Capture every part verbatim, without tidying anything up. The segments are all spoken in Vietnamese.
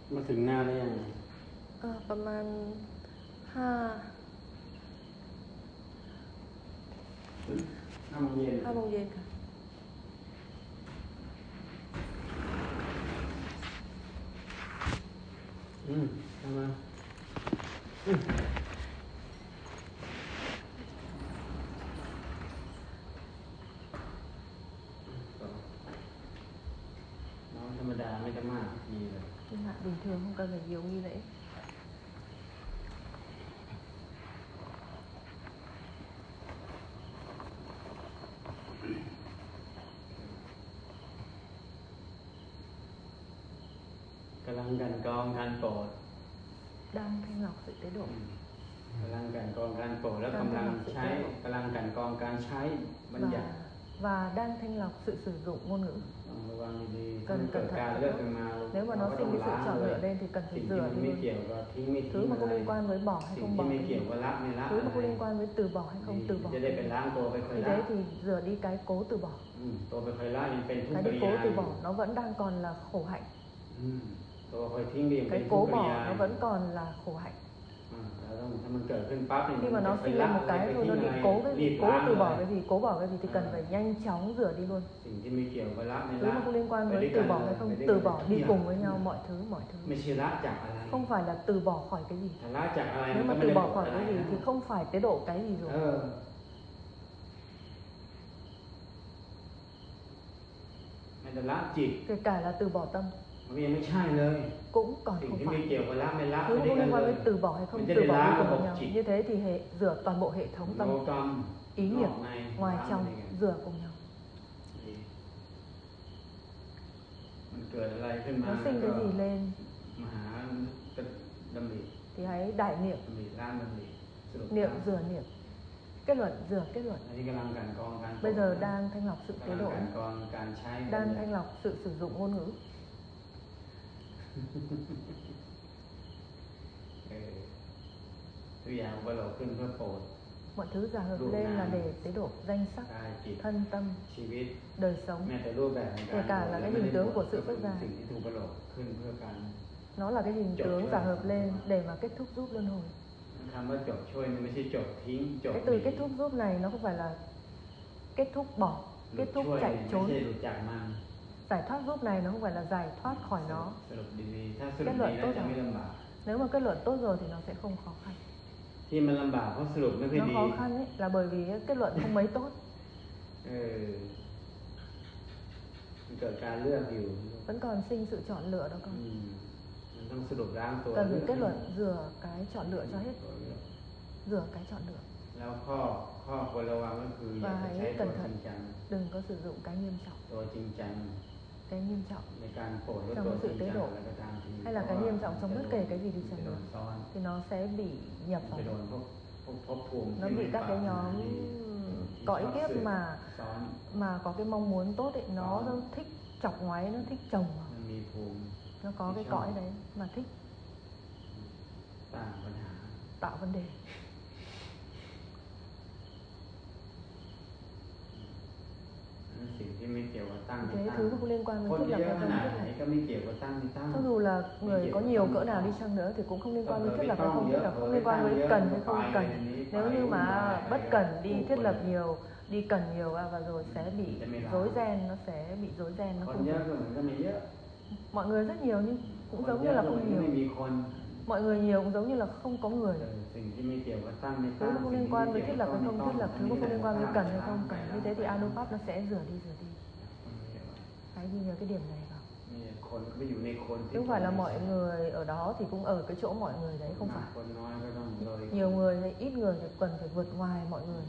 มาถึงหน้าได้ยังไงเอ่อประมาณห้าห้าโมงเย็นห้าโมงเย็นค่ะอืมทำมาอืมน้องธรรมดาไม่จะมากดีเลย Nhưng mà bình thường không cần phải nhiều nghi lễ. กำลังกันกรองการโปรด Đang thanh lọc sự tế độ. กำลังกันกรองการโปรดแล้วกำลังใช้กำลังกันกรองการใช้บัญญัติ Và, và đang thanh lọc sự sử dụng ngôn ngữ. ต้องระวังดีๆ cần เกิด cẩn การ thận. เลือกกันมา Nếu mà nó sinh cái sự chọn lựa lên thì cần phải สิ่งที่ rửa มัน đi ไม่ luôn. เกี่ยวกับทิ้งไม่ทิ้ Thứ ง mà อะ không ไร liên quan với bỏ hay สิ่ง không ที่ bỏ ไม่ cái เกี่ยว gì. กับละไม่ละ Thứ อะ mà ไร không liên quan với từ bỏ hay không từ bỏ. จะได้เป็นล้างตัวไปค่อย Như ละ thế thì rửa đi cái cố từ bỏ. อืมตัวไปค่อยละยังเป็นทุก Cái ขกิ đi ริ cố ยา từ bỏ nó vẫn đang còn là khổ hạnh. อืมตัวค่อยทิ้งก็ยังเป็น Cái ทุก cố ขกิริ bỏ ยา nó vẫn còn là khổ hạnh. อ่าแล้วต้องถ้ามันเกิดขึ้นปั๊บเนี่ย Khi mà nó จะไป sinh ละ lên một อะไร cái ไป thôi ทิ้ nó ง bị อะไร cố cái รี gì, บ cố ล้าง từ เล bỏ ย cái gì, cố bỏ cái gì thì cần Ừ. phải nhanh chóng rửa đi luôn. สิ่งที่ไม่เกี่ยวกับละไม่ Thứ ละ mà không liên quan ไป với ด้วย từ กัน bỏ เล hay ย không ไปด้วย từ กัน bỏ ทุก đi อย่าง cùng với nhau mọi thứ mọi thứ. ไม่ใช่ละจากอะไร Không phải là từ bỏ khỏi cái gì. ถ้าละจากอะไร Nếu มัน mà ก็ไม่ từ ได้ bỏ ผล khỏi อะไร cái gì นะ thì không phải tế độ cái gì เอ rồi. อมันจะละจิต Kể cả là từ bỏ tâm มันก็ยังไม่ใช่เลย cũng còn สิ่ง không ที่ไม่ phải. เกี่ยวกับละไม่ละ Thứ ไม่ mà ได้ không กัน liên เล quan ย với từ bỏ hay มัน không จะ từ ได้ bỏ ล้าง đi ระ cùng บบ với nhau. จิต Như thế thì hệ rửa toàn bộ hệ thống โล tâm กรรม ý นอ nghiệp กใน ngoài ล้าง trong ไปกัน rửa cùng nhau. มันเกิดอะไรขึ้นมา Nó sinh cái gì lên มหาดำริ thì hãy đại niệm, ดำริร่างดำริสรุป niệm rửa niệm, kết luận rửa kết luận. อันนี้กำลังกันกรองการ Bây giờ đang thanh lọc sự กำ tế ลัง độ, กันกรองการใช้บัญ đang ญัติ thanh lọc sự sử dụng ngôn ngữ. เออทุกอย่างว่าเราขึ้นเพื่อโปรด Mọi thứ giả hợp Đủ lên là nào. để tế độ danh sắc, กายจิต thân tâm, ชีวิต đời sống. แม้แต่รูปแบบของการ Kể cả là cái hình tướng của sự xuất gia. สิ่งที่ถูกประโลกขึ้นเพื่อการ Nó là cái hình Chột tướng thôi. giả hợp lên để mà kết thúc giúp luân hồi. คำว่าจบช่วยนี่ไม่ใช่จบทิ้งจบ Cái từ kết thúc giúp này nó không phải là kết thúc bỏ, หลุ kết ด thúc ช่วย chạy ไม่ trốn. ใช่หลุดจากมัน Giải thoát giúp này nó không phải là giải thoát khỏi nó. สรุปดีๆถ้าสรุปดีแล้วจะไม่ลำบาก Nếu mà kết luận tốt rồi thì nó sẽ không khó khăn. ที่มันลำบากเพราะสรุปไม่ค่อย Nó ดี khó khăn ấy là bởi vì kết luận không mấy tốt. เออมันเกิดการเลือกอยู่ Vẫn còn sinh sự chọn lựa đó อื con. มมันต้องสรุปล้างตัว Cần เลื phải อก kết luận rửa cái chọn lựa cho hết. ตัวเลือก Rửa cái chọn lựa. แล้วข้อข้อควรระวังก็คืออย่าไปใช้ตัวจริงจัง Đừng có sử dụng cái nghiêm trọng. ตัวจริงจัง Cái nghiêm trọng ในการโปรดหรือ trong ตัว cái จริ sự ง tế จัง độ อะไรก็ตามที hay là cái nghiêm trọng trong bất kể cái gì đi จะ chăng โด nữa นซ้อน thì nó sẽ bị nhập จะ vào. โดนพวกพวกภพภูมิ Nó ที่ bị ไม่ các ปราร cái ถนา nhóm ดี cõi kiếp mà ซ้อน mà có cái mong muốn tốt ấy, nó Đó. nó thích chọc ngoáy, nó thích chồng vào. มันมีภูมิ Nó có cái cõi đấy mà thích ต่างปัญหา tạo vấn đề. สิ่งที่ไม่เกี่ยวกับตั้งไม่ Thế ตั้ง thứ mà không liên quan คน với thiết เย lập อะ hay ข không นาด thiết ไหน lập. ก็ไม่เกี่ยวกับตั้งไม่ตั้ง Cho dù là người có nhiều cỡ nào đi chăng nữa thì cũng không liên quan với thiết lập hay không thiết lập, không liên quan với cần hay không cần. Nếu như mà bất cần đi thiết lập nhiều, đi cần nhiều à, và rồi sẽ bị rối ren, nó sẽ bị rối ren, nó คน không เยอะ được. ก็เหมือนกันไม่เยอะ Mọi người rất nhiều nhưng ค cũng น giống เย như อะ là ก็เหมือน không กันไม่ nhiều. มีคน Mọi người nhiều cũng giống như là không có người. เออสิ่งที่ไม่เกี่ยวกับตั้งไม่ Thứ ตั้ง mà không liên quan với thiết lập hay không thiết lập, thứ mà không liên quan với cần hay không cần. Như thế thì Anupat nó sẽ rửa đi rửa đi. Hãy ghi nhớ cái điểm này vào. มีคนก็ไปอยู่ในคน Chứ không phải là mọi người ở đó thì cũng ở cái chỗ mọi người đấy, không มาก phải. คนน้อยก็ต้องเลย Nhiều người hay ít người thì cần phải vượt ngoài mọi người.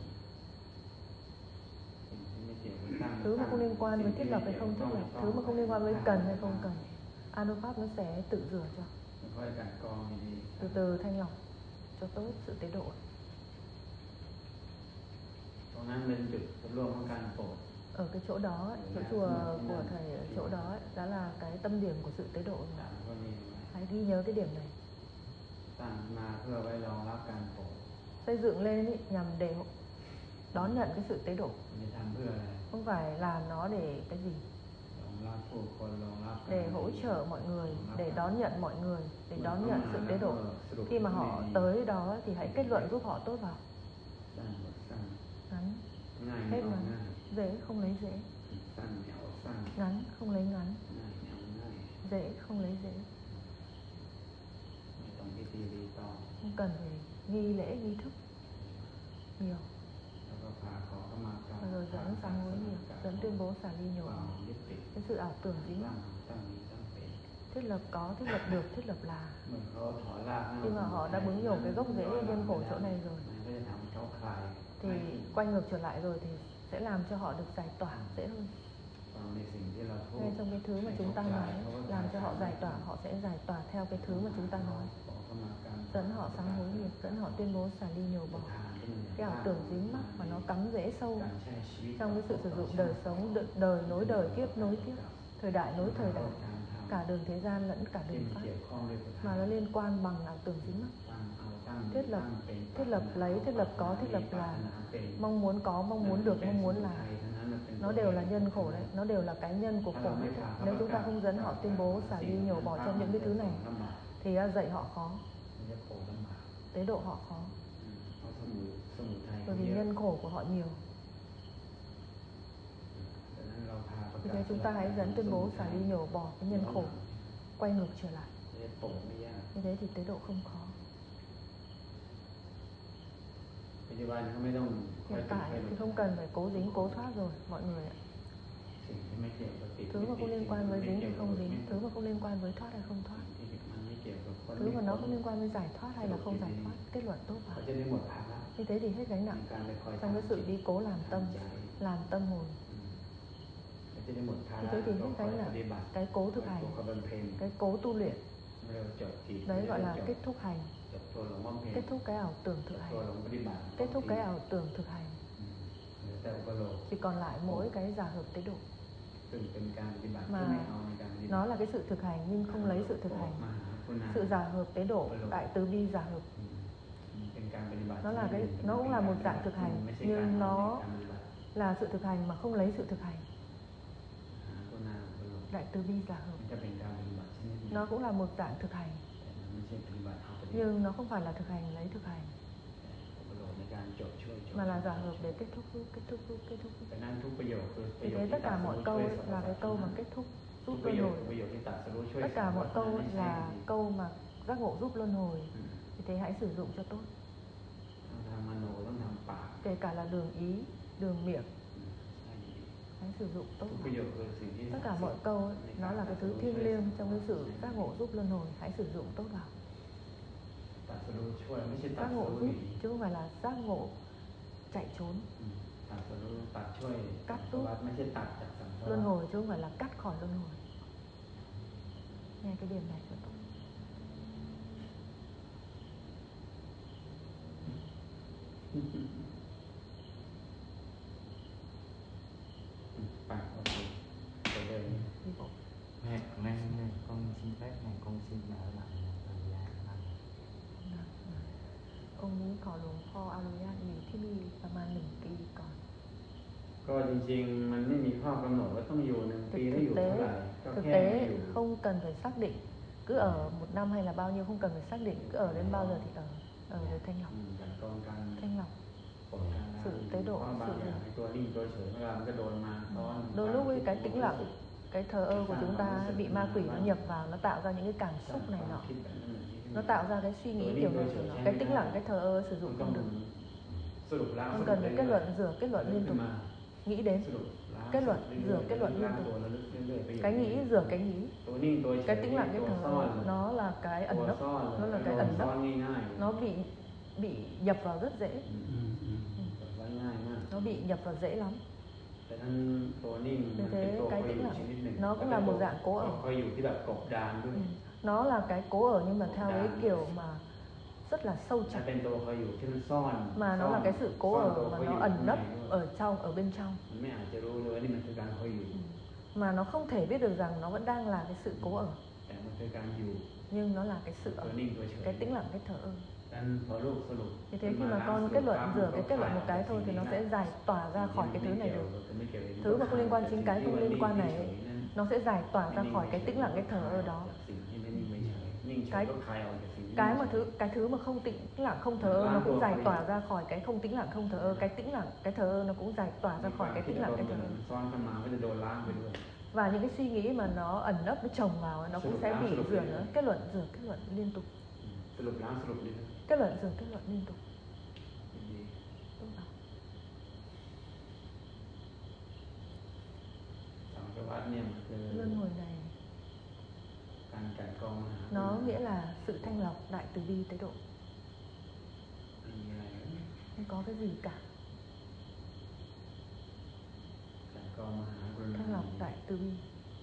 สิ่งที่ไม่เกี่ยวกับตั้ง Thứ mà không liên quan với thiết lập hay không thiết lập, thứ mà không liên quan với cần hay không cần, Anupat nó sẽ tự rửa cho. ค่อยๆกันกรองดี Từ từ thanh lọc cho tốt sự tế độ. ๆตรงนั้นเป็นจุดร่วมของการโปรด Ở cái chỗ đó, ấy, chỗ chùa của thầy ở chỗ đó ấy, đó là cái tâm điểm của sự tế độ. ต่างก็มีไว้ Hãy ghi nhớ cái điểm này. ตั้งมาเพื่อไว้รองรับการโปรด Xây dựng lên ý, nhằm để đón nhận cái sự tế độ, มันจะทำเพื่ออะไร không phải làm nó để cái gì. รอง để hỗ trợ mọi người, để đón nhận mọi người, để đón nhận sự tế độ. Khi mà họ tới đó thì hãy kết luận giúp họ tốt vào. Ngắn, hết ngắn, dễ không lấy dễ. Ngắn không lấy ngắn, dễ không lấy dễ. Không cần phải nghi lễ, nghi thức nhiều. Và rồi dẫn sáng hối nhiều, dẫn tuyên bố xả ly nhiều, cái sự ảo tưởng dính mắc. Thiết lập có, thiết lập được, thiết lập là. Khi mà họ đã bứng nhổ cái gốc rễ nhân khổ chỗ này rồi thì quay ngược trở lại rồi thì sẽ làm cho họ được giải tỏa dễ hơn. Ngay trong cái thứ mà chúng ta nói, làm cho họ giải tỏa, họ sẽ giải tỏa theo cái thứ mà chúng ta nói. Dẫn họ sáng hối nghiệp, dẫn họ tuyên bố xả ly nhiều bỏ cái ảo tưởng dính mắc mà nó cắm rễ sâu trong cái sự sử dụng đời sống, đời, đời nối đời, kiếp nối kiếp, thời đại nối thời đại, cả đường thế gian lẫn cả đường pháp, mà nó liên quan bằng ảo tưởng dính mắc. Thiết lập, thiết lập lấy, thiết lập có, thiết lập là, mong muốn có, mong muốn được, mong muốn là, nó đều là nhân khổ đấy, nó đều là cái nhân của khổ hết. Nếu chúng ta không dẫn họ tuyên bố xả ly nhiều bỏ trong những cái thứ này thì dạy họ khó, tế độ họ khó, bởi vì nhân khổ của họ nhiều. Vì thế chúng ta hãy dẫn tuyên bố xả ly nhổ bỏ cái nhân khổ, quay ngược trở lại. Như thế thì tế độ không khó. Hiện tại thì không cần phải cố dính, cố thoát rồi mọi người ạ. Thứ mà không liên quan với dính thì không dính, thứ mà không liên quan với thoát hay không thoát, thứ mà nó không liên quan với giải thoát hay là không giải thoát, kết luận tốt vào. Như thế thì hết gánh nặng trong cái sự đi cố làm tâm, làm tâm hồn. Như thế thì hết gánh nặng cái cố thực hành, cái cố tu luyện. Đấy gọi là kết thúc hành, kết thúc cái ảo tưởng thực hành, kết thúc cái ảo tưởng thực hành. Chỉ còn lại mỗi cái giả hợp tế độ. Mà nó là cái sự thực hành nhưng không lấy sự thực hành. Sự giả hợp tế độ, đại từ bi giả hợp, nó là cái, nó cũng là một dạng thực hành nhưng nó là sự thực hành mà không lấy sự thực hành. Đại từ bi giả hợp nó cũng là một dạng thực hành nhưng nó không phải là thực hành lấy thực hành, mà là giả hợp để kết thúc, kết thúc, kết thúc. Vì thế tất cả mọi câu ấy là cái câu mà kết thúc giúp luân hồi. Tất cả mọi câu ấy là câu mà giác ngộ giúp luân hồi. Vì thế hãy sử dụng cho tốt. Kể cả là đường ý, đường miệng, hãy sử dụng tốt. Tất cả mọi câu ấy, nó là cái thứ thiêng liêng trong cái sự giác ngộ giúp luân hồi. Hãy sử dụng tốt vào. Giác ngộ giúp chứ không phải là giác ngộ chạy trốn. Cắt rút luân hồi chứ không phải là cắt khỏi luân hồi. Nghe cái điểm này cho tốt. Mẹ, nay con xin phép này, con xin ở lại thời gian này. องค์นี้ขอหลวงพ่ออนุญาตอยู่ที่นี่ประมาณหนึ่งปีก่อนก็จริงๆมันไม่มีข้อกำหนดว่าต้องอยู่หนึ่งปีแล้วอยู่เท่าไหร่ก็ thực แค่ tế อยู่ không cần phải xác định cứ ở một năm hay là bao nhiêu, không cần phải xác định, cứ ở đến bao giờ thì ở, ở để thanh lọc, อืมการกรองการ thanh lọc ปลดการ sự tế độ, เพราะบาง sự อย่างไอ้ตัวนิ่งตัวเฉยเวลามันก็โดนมาซ้อน đôi lúc ấy, cái tĩnh lặng, cái thờ ơ của chúng ta bị ma quỷ nó nhập vào, nó tạo ra những cái cảm xúc này nọ, nó tạo ra cái suy nghĩ kiểu này kiểu nọ. Cái tĩnh lặng, cái thờ ơ sử dụng không được. Không cần phải kết luận, rửa kết luận liên tục, nghĩ đến kết luận, rửa kết luận liên tục. Cái nghĩ rửa cái nghĩ. Cái tĩnh lặng, cái thờ ơ nó là cái ẩn nấp, nó là cái ẩn nấp, nó bị bị nhập vào rất dễ. Nó bị nhập vào dễ lắm. Vì thế cái tĩnh lặng nó cũng là một dạng cố ở. Ừ. Nó là cái cố ở nhưng mà theo cái kiểu mà rất là sâu chặt, mà nó là cái sự cố ở mà nó ẩn nấp ở trong, ở bên trong, mà nó không thể biết được rằng nó vẫn đang là cái sự cố ở, nhưng nó là cái sự ở, cái tĩnh lặng, cái thờ ơ. Vì thế khi mà con kết luận, rửa cái kết luận một cái thôi thì nó sẽ giải tỏa ra khỏi cái thứ này được. Thứ mà không liên quan chính cái không liên quan này ấy, nó sẽ giải tỏa ra khỏi cái tĩnh lặng, cái thờ ơ đó. Cái cái mà thứ cái thứ mà không tĩnh lặng không thờ ơ nó cũng giải tỏa ra khỏi cái không tĩnh lặng không thờ ơ, cái tĩnh lặng cái thờ ơ nó cũng giải tỏa ra khỏi cái tĩnh lặng cái thờ ơ. Và những cái suy nghĩ mà nó ẩn nấp nó chồng vào nó cũng sẽ bị rửa nữa. Kết luận rửa kết luận liên tục. Kết luận rửa kết luận liên tục. Luân hồi này nó nghĩa là sự thanh lọc đại từ bi tế độ. Không có cái gì cả. Thanh lọc đại từ bi.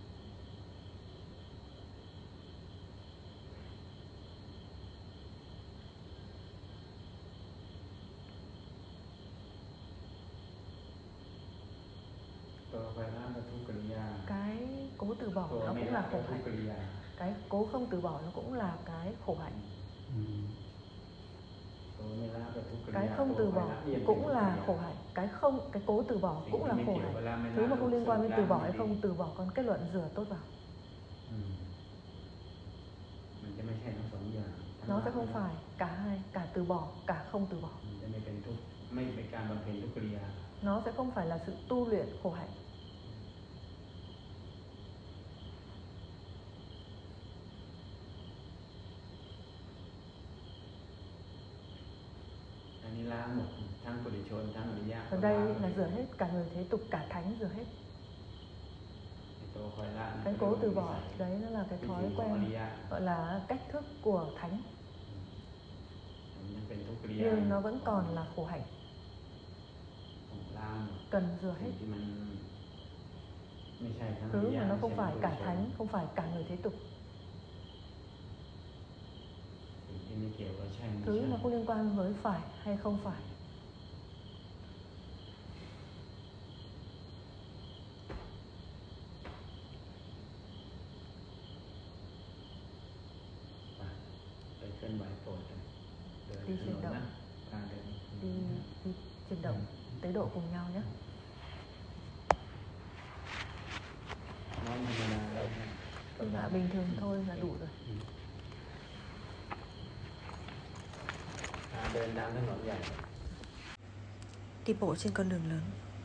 Cái cố từ bỏ nó cũng là khổ hạnh. Cái cố không từ bỏ nó cũng là cái khổ hạnh. Cái không từ bỏ cũng là khổ hạnh. Cái không cái cố từ bỏ cũng là khổ hạnh. Thứ mà không liên quan đến từ bỏ hay không từ bỏ, con kết luận rửa tốt vào. Nó sẽ không phải cả hai, cả từ bỏ, cả không từ bỏ. Nó sẽ không phải là sự tu luyện khổ hạnh. Ở đây là rửa hết cả người thế tục, cả thánh rửa hết. Cái cố từ bỏ đấy nó là cái thói quen, gọi là cách thức của thánh, nhưng nó vẫn còn là khổ hạnh, cần rửa hết. Thứ mà nó không phải cả thánh, không phải cả người thế tục. Thứ nó không liên quan với phải hay không phải. Đi chuyển động, đi, đi chuyển động tế độ cùng nhau nhé. Dạ, bình thường thôi là đủ rồi. Đi bộ trên con đường lớn.